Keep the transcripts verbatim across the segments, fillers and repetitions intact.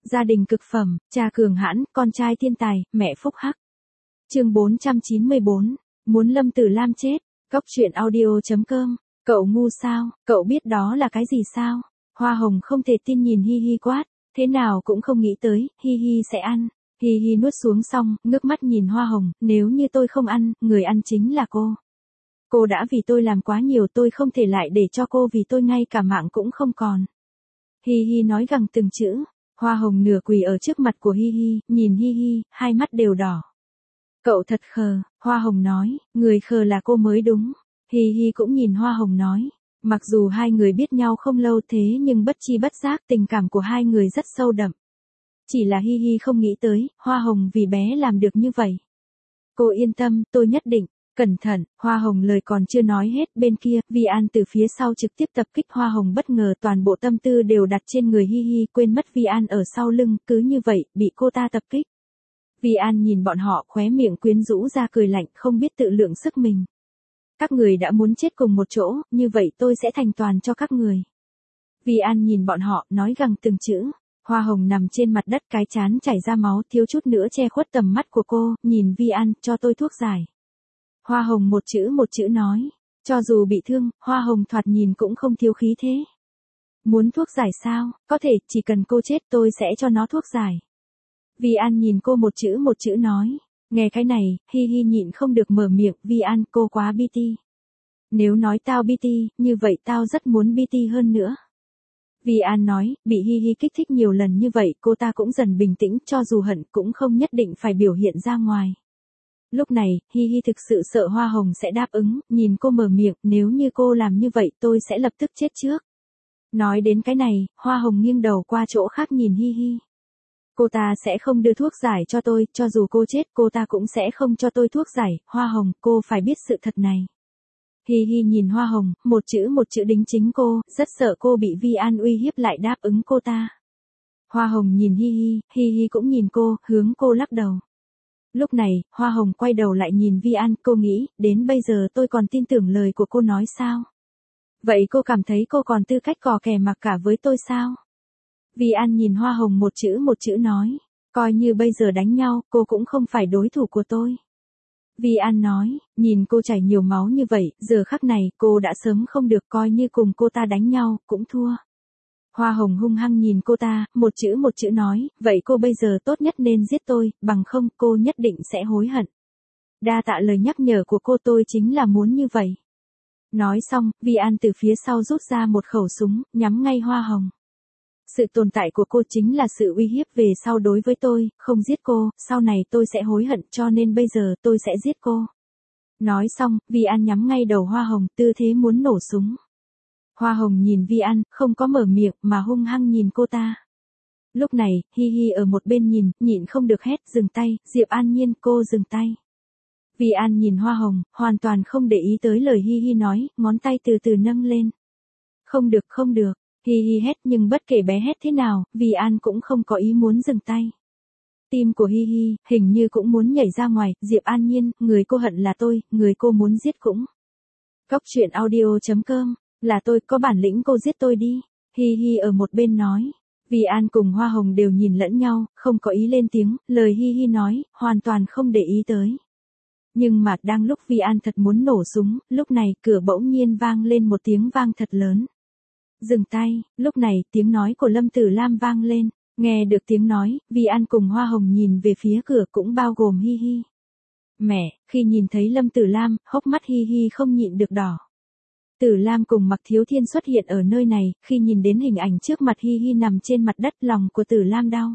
Gia đình cực phẩm, cha cường hãn, con trai thiên tài, mẹ phúc hắc. Chương bốn trăm chín mươi bốn, muốn Lâm Tử Lam chết. Góc truyện audio chấm com. Cậu ngu sao, cậu biết đó là cái gì sao? Hoa Hồng không thể tin nhìn Hi Hi quát, thế nào cũng không nghĩ tới, Hi Hi sẽ ăn. Hi Hi nuốt xuống xong, ngước mắt nhìn Hoa Hồng, nếu như tôi không ăn, người ăn chính là cô. Cô đã vì tôi làm quá nhiều, tôi không thể lại để cho cô vì tôi ngay cả mạng cũng không còn. Hi Hi nói gằn từng chữ. Hoa Hồng nửa quỳ ở trước mặt của Hi Hi, nhìn Hi Hi, hai mắt đều đỏ. Cậu thật khờ, Hoa Hồng nói, người khờ là cô mới đúng. Hi Hi cũng nhìn Hoa Hồng nói, mặc dù hai người biết nhau không lâu thế nhưng bất chi bất giác tình cảm của hai người rất sâu đậm. Chỉ là Hi Hi không nghĩ tới, Hoa Hồng vì bé làm được như vậy. Cô yên tâm, tôi nhất định. Cẩn thận, Hoa Hồng lời còn chưa nói hết, bên kia, Vi An từ phía sau trực tiếp tập kích Hoa Hồng, bất ngờ toàn bộ tâm tư đều đặt trên người Hi Hi, quên mất Vi An ở sau lưng, cứ như vậy, bị cô ta tập kích. Vi An nhìn bọn họ, khóe miệng quyến rũ ra cười lạnh, không biết tự lượng sức mình. Các người đã muốn chết cùng một chỗ, như vậy tôi sẽ thành toàn cho các người. Vi An nhìn bọn họ, nói gằn từng chữ. Hoa Hồng nằm trên mặt đất, cái trán chảy ra máu, thiếu chút nữa che khuất tầm mắt của cô, nhìn Vi An, cho tôi thuốc giải. Hoa Hồng một chữ một chữ nói, cho dù bị thương, Hoa Hồng thoạt nhìn cũng không thiếu khí thế. Muốn thuốc giải sao, có thể, chỉ cần cô chết tôi sẽ cho nó thuốc giải. Vi An nhìn cô một chữ một chữ nói, nghe cái này, Hi Hi nhịn không được mở miệng, Vi An, cô quá bi ti. Nếu nói tao bi ti, như vậy tao rất muốn bi ti hơn nữa. Vi An nói, bị Hi Hi kích thích nhiều lần như vậy, cô ta cũng dần bình tĩnh, cho dù hận cũng không nhất định phải biểu hiện ra ngoài. Lúc này, Hi Hi thực sự sợ Hoa Hồng sẽ đáp ứng, nhìn cô mở miệng, nếu như cô làm như vậy tôi sẽ lập tức chết trước. Nói đến cái này, Hoa Hồng nghiêng đầu qua chỗ khác nhìn Hi Hi. Cô ta sẽ không đưa thuốc giải cho tôi, cho dù cô chết cô ta cũng sẽ không cho tôi thuốc giải, Hoa Hồng, cô phải biết sự thật này. Hi Hi nhìn Hoa Hồng, một chữ một chữ đính chính cô, rất sợ cô bị Vi An uy hiếp lại đáp ứng cô ta. Hoa Hồng nhìn Hi Hi, Hi Hi cũng nhìn cô, hướng cô lắc đầu. Lúc này, Hoa Hồng quay đầu lại nhìn Vi An, cô nghĩ, đến bây giờ tôi còn tin tưởng lời của cô nói sao? Vậy cô cảm thấy cô còn tư cách cò kè mặc cả với tôi sao? Vi An nhìn Hoa Hồng một chữ một chữ nói, coi như bây giờ đánh nhau, cô cũng không phải đối thủ của tôi. Vi An nói, nhìn cô chảy nhiều máu như vậy, giờ khắc này, cô đã sớm không được, coi như cùng cô ta đánh nhau, cũng thua. Hoa Hồng hung hăng nhìn cô ta, một chữ một chữ nói, vậy cô bây giờ tốt nhất nên giết tôi, bằng không cô nhất định sẽ hối hận. Đa tạ lời nhắc nhở của cô, tôi chính là muốn như vậy. Nói xong, Vi An từ phía sau rút ra một khẩu súng, nhắm ngay Hoa Hồng. Sự tồn tại của cô chính là sự uy hiếp về sau đối với tôi, không giết cô, sau này tôi sẽ hối hận, cho nên bây giờ tôi sẽ giết cô. Nói xong, Vi An nhắm ngay đầu Hoa Hồng, tư thế muốn nổ súng. Hoa Hồng nhìn Vi An, không có mở miệng mà hung hăng nhìn cô ta. Lúc này, Hi Hi ở một bên nhìn, nhịn không được hét, dừng tay, Diệp An Nhiên, cô dừng tay. Vi An nhìn Hoa Hồng, hoàn toàn không để ý tới lời Hi Hi nói, ngón tay từ từ nâng lên. Không được, không được, Hi Hi hét, nhưng bất kể bé hét thế nào, Vi An cũng không có ý muốn dừng tay. Tim của Hi Hi, hình như cũng muốn nhảy ra ngoài, Diệp An Nhiên, người cô hận là tôi, người cô muốn giết cũng. Góc truyện audio chấm com. Là tôi, có bản lĩnh cô giết tôi đi. Hi Hi ở một bên nói. Vi An cùng Hoa Hồng đều nhìn lẫn nhau, không có ý lên tiếng, lời Hi Hi nói, hoàn toàn không để ý tới. Nhưng mà đang lúc Vi An thật muốn nổ súng, lúc này cửa bỗng nhiên vang lên một tiếng vang thật lớn. Dừng tay, lúc này tiếng nói của Lâm Tử Lam vang lên, nghe được tiếng nói, Vi An cùng Hoa Hồng nhìn về phía cửa cũng bao gồm Hi Hi. Mẹ, khi nhìn thấy Lâm Tử Lam, hốc mắt Hi Hi không nhịn được đỏ. Tử Lam cùng Mạc Thiếu Thiên xuất hiện ở nơi này, khi nhìn đến hình ảnh trước mặt Hi Hi nằm trên mặt đất, lòng của Tử Lam đau.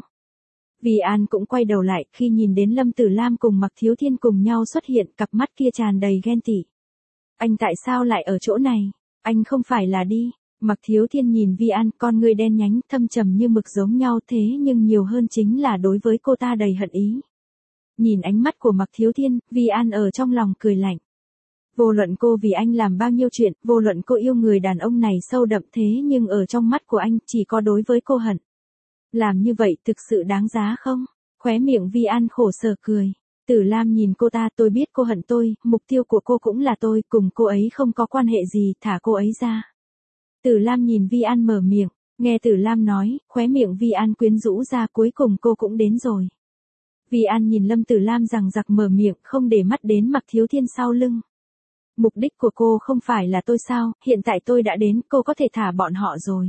Vi An cũng quay đầu lại, khi nhìn đến Lâm Tử Lam cùng Mạc Thiếu Thiên cùng nhau xuất hiện, cặp mắt kia tràn đầy ghen tị. Anh tại sao lại ở chỗ này? Anh không phải là đi. Mạc Thiếu Thiên nhìn Vi An, con người đen nhánh, thâm trầm như mực giống nhau thế nhưng nhiều hơn chính là đối với cô ta đầy hận ý. Nhìn ánh mắt của Mạc Thiếu Thiên, Vi An ở trong lòng cười lạnh. Vô luận cô vì anh làm bao nhiêu chuyện, vô luận cô yêu người đàn ông này sâu đậm thế nhưng ở trong mắt của anh chỉ có đối với cô hận. Làm như vậy thực sự đáng giá không? Khóe miệng Vi An khổ sở cười. Tử Lam nhìn cô ta, tôi biết cô hận tôi, mục tiêu của cô cũng là tôi, cùng cô ấy không có quan hệ gì, thả cô ấy ra. Tử Lam nhìn Vi An mở miệng, Nghe Tử Lam nói, khóe miệng Vi An quyến rũ ra, cuối cùng cô cũng đến rồi. Vi An nhìn Lâm Tử Lam rằng giặc mở miệng, không để mắt đến Mạc Thiếu Thiên sau lưng. Mục đích của cô không phải là tôi sao, hiện tại tôi đã đến, cô có thể thả bọn họ rồi.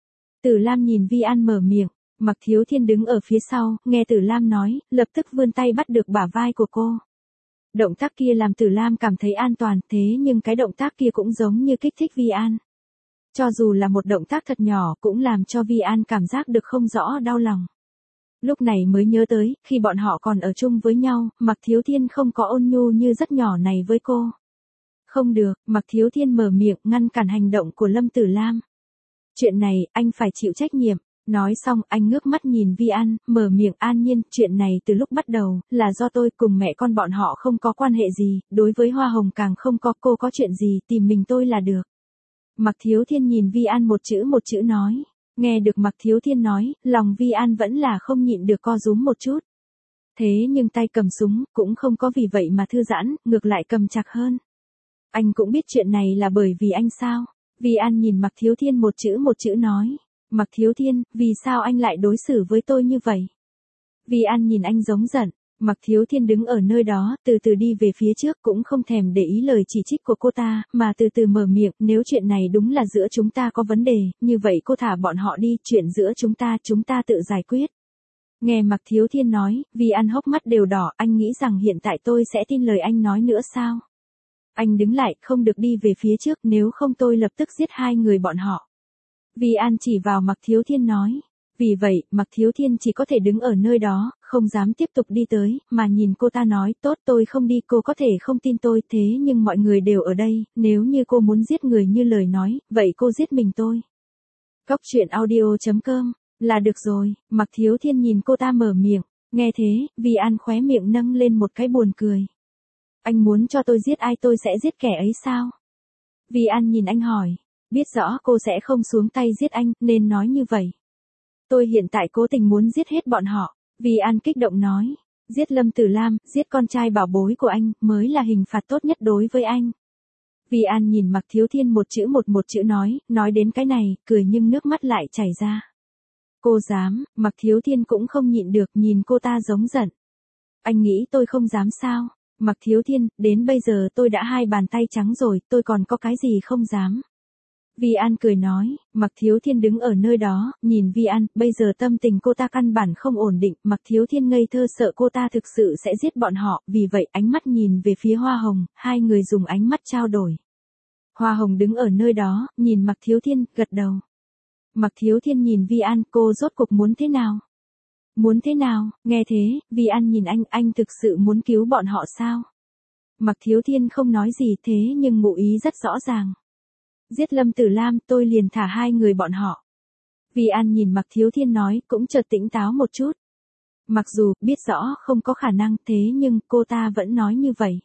Tử Lam nhìn Vi An mở miệng, Mạc Thiếu Thiên đứng ở phía sau, nghe Tử Lam nói, lập tức vươn tay bắt được bả vai của cô. Động tác kia làm Tử Lam cảm thấy an toàn, thế nhưng cái động tác kia cũng giống như kích thích Vi An. Cho dù là một động tác thật nhỏ cũng làm cho Vi An cảm giác được không rõ đau lòng. Lúc này mới nhớ tới, khi bọn họ còn ở chung với nhau, Mạc Thiếu Thiên không có ôn nhu như rất nhỏ này với cô. Không được, Mạc Thiếu Thiên mở miệng ngăn cản hành động của Lâm Tử Lam. Chuyện này, anh phải chịu trách nhiệm. Nói xong, anh ngước mắt nhìn Vi An, mở miệng an nhiên, chuyện này từ lúc bắt đầu, là do tôi cùng mẹ con bọn họ không có quan hệ gì, đối với Hoa Hồng càng không có, cô có chuyện gì, tìm mình tôi là được. Mạc Thiếu Thiên nhìn Vi An một chữ một chữ nói. Nghe được Mạc Thiếu Thiên nói, lòng Vi An vẫn là không nhịn được co rúm một chút. Thế nhưng tay cầm súng, cũng không có vì vậy mà thư giãn, ngược lại cầm chặt hơn. Anh cũng biết chuyện này là bởi vì anh sao? Vi An nhìn Mạc Thiếu Thiên một chữ một chữ nói. Mạc Thiếu Thiên, vì sao anh lại đối xử với tôi như vậy? Vi An nhìn anh giống giận. Mạc Thiếu Thiên đứng ở nơi đó, từ từ đi về phía trước, cũng không thèm để ý lời chỉ trích của cô ta, mà từ từ mở miệng, nếu chuyện này đúng là giữa chúng ta có vấn đề, như vậy cô thả bọn họ đi, chuyện giữa chúng ta, chúng ta tự giải quyết. Nghe Mạc Thiếu Thiên nói, Vi An hốc mắt đều đỏ, anh nghĩ rằng hiện tại tôi sẽ tin lời anh nói nữa sao? Anh đứng lại, không được đi về phía trước, nếu không tôi lập tức giết hai người bọn họ. Vi An chỉ vào Mạc Thiếu Thiên nói. Vì vậy, Mạc Thiếu Thiên chỉ có thể đứng ở nơi đó, không dám tiếp tục đi tới, mà nhìn cô ta nói, tốt tôi không đi, cô có thể không tin tôi, thế nhưng mọi người đều ở đây, nếu như cô muốn giết người như lời nói, vậy cô giết mình tôi. Cóc truyện audio chấm com, là được rồi, Mạc Thiếu Thiên nhìn cô ta mở miệng, nghe thế, Vi An khóe miệng nâng lên một cái buồn cười. Anh muốn cho tôi giết ai tôi sẽ giết kẻ ấy sao? Vi An nhìn anh hỏi, biết rõ cô sẽ không xuống tay giết anh, nên nói như vậy. Tôi hiện tại cố tình muốn giết hết bọn họ, Vi An kích động nói. Giết Lâm Tử Lam, giết con trai bảo bối của anh, mới là hình phạt tốt nhất đối với anh. Vi An nhìn Mạc Thiếu Thiên một chữ một một chữ nói, nói đến cái này, cười nhưng nước mắt lại chảy ra. Cô dám, Mạc Thiếu Thiên cũng không nhịn được nhìn cô ta giống giận. Anh nghĩ tôi không dám sao? Mạc Thiếu Thiên, đến bây giờ tôi đã hai bàn tay trắng rồi, tôi còn có cái gì không dám. Vi An cười nói, Mạc Thiếu Thiên đứng ở nơi đó, nhìn Vi An, bây giờ tâm tình cô ta căn bản không ổn định, Mạc Thiếu Thiên ngây thơ sợ cô ta thực sự sẽ giết bọn họ, vì vậy ánh mắt nhìn về phía Hoa Hồng, hai người dùng ánh mắt trao đổi. Hoa Hồng đứng ở nơi đó, nhìn Mạc Thiếu Thiên, gật đầu. Mạc Thiếu Thiên nhìn Vi An, cô rốt cuộc muốn thế nào? Muốn thế nào? Nghe thế, Vi An nhìn anh, anh thực sự muốn cứu bọn họ sao? Mạc Thiếu Thiên không nói gì thế nhưng ngụ ý rất rõ ràng. Giết Lâm Tử Lam, tôi liền thả hai người bọn họ. Vi An nhìn Mạc Thiếu Thiên nói, cũng chợt tỉnh táo một chút. Mặc dù, biết rõ không có khả năng, thế nhưng, cô ta vẫn nói như vậy.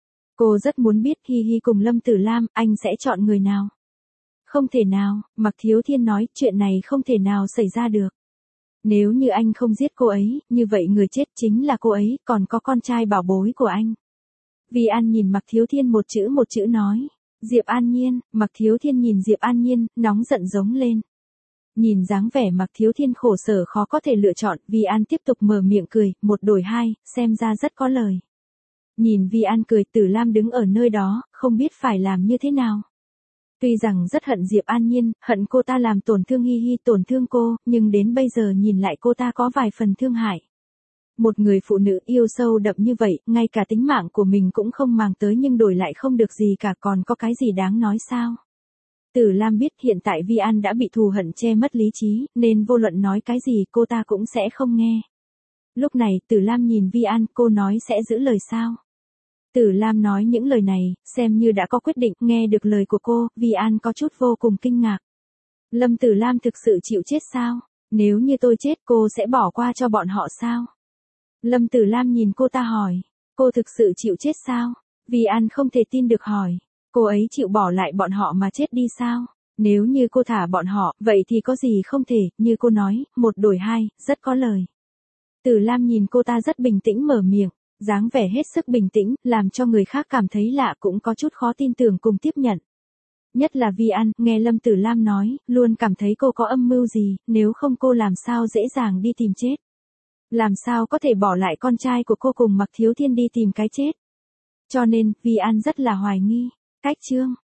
Cô rất muốn biết, Hi Hi cùng Lâm Tử Lam, anh sẽ chọn người nào? Không thể nào, Mạc Thiếu Thiên nói, chuyện này không thể nào xảy ra được. Nếu như anh không giết cô ấy, như vậy người chết chính là cô ấy, còn có con trai bảo bối của anh. Vi An nhìn Mạc Thiếu Thiên một chữ một chữ nói. Diệp An Nhiên, Mạc Thiếu Thiên nhìn Diệp An Nhiên, nóng giận giống lên. Nhìn dáng vẻ Mạc Thiếu Thiên khổ sở khó có thể lựa chọn, Vi An tiếp tục mở miệng cười, một đổi hai, xem ra rất có lời. Nhìn Vi An cười, Tử Lam đứng ở nơi đó, không biết phải làm như thế nào. Tuy rằng rất hận Diệp An Nhiên, hận cô ta làm tổn thương Hi Hi, tổn thương cô, nhưng đến bây giờ nhìn lại cô ta có vài phần thương hại. Một người phụ nữ yêu sâu đậm như vậy, ngay cả tính mạng của mình cũng không màng tới nhưng đổi lại không được gì cả, còn có cái gì đáng nói sao? Tử Lam biết hiện tại Vi An đã bị thù hận che mất lý trí, nên vô luận nói cái gì cô ta cũng sẽ không nghe. Lúc này, Tử Lam nhìn Vi An, cô nói sẽ giữ lời sao? Tử Lam nói những lời này, xem như đã có quyết định, nghe được lời của cô, Vi An có chút vô cùng kinh ngạc. Lâm Tử Lam thực sự chịu chết sao? Nếu như tôi chết cô sẽ bỏ qua cho bọn họ sao? Lâm Tử Lam nhìn cô ta hỏi, cô thực sự chịu chết sao? Vi An không thể tin được hỏi, cô ấy chịu bỏ lại bọn họ mà chết đi sao? Nếu như cô thả bọn họ, vậy thì có gì không thể, như cô nói, một đổi hai, rất có lời. Tử Lam nhìn cô ta rất bình tĩnh mở miệng, dáng vẻ hết sức bình tĩnh, làm cho người khác cảm thấy lạ cũng có chút khó tin tưởng cùng tiếp nhận. Nhất là Vi An, nghe Lâm Tử Lam nói, luôn cảm thấy cô có âm mưu gì, nếu không cô làm sao dễ dàng đi tìm chết. Làm sao có thể bỏ lại con trai của cô cùng Mạc Thiếu Thiên đi tìm cái chết. Cho nên, Vi An rất là hoài nghi. Cách chương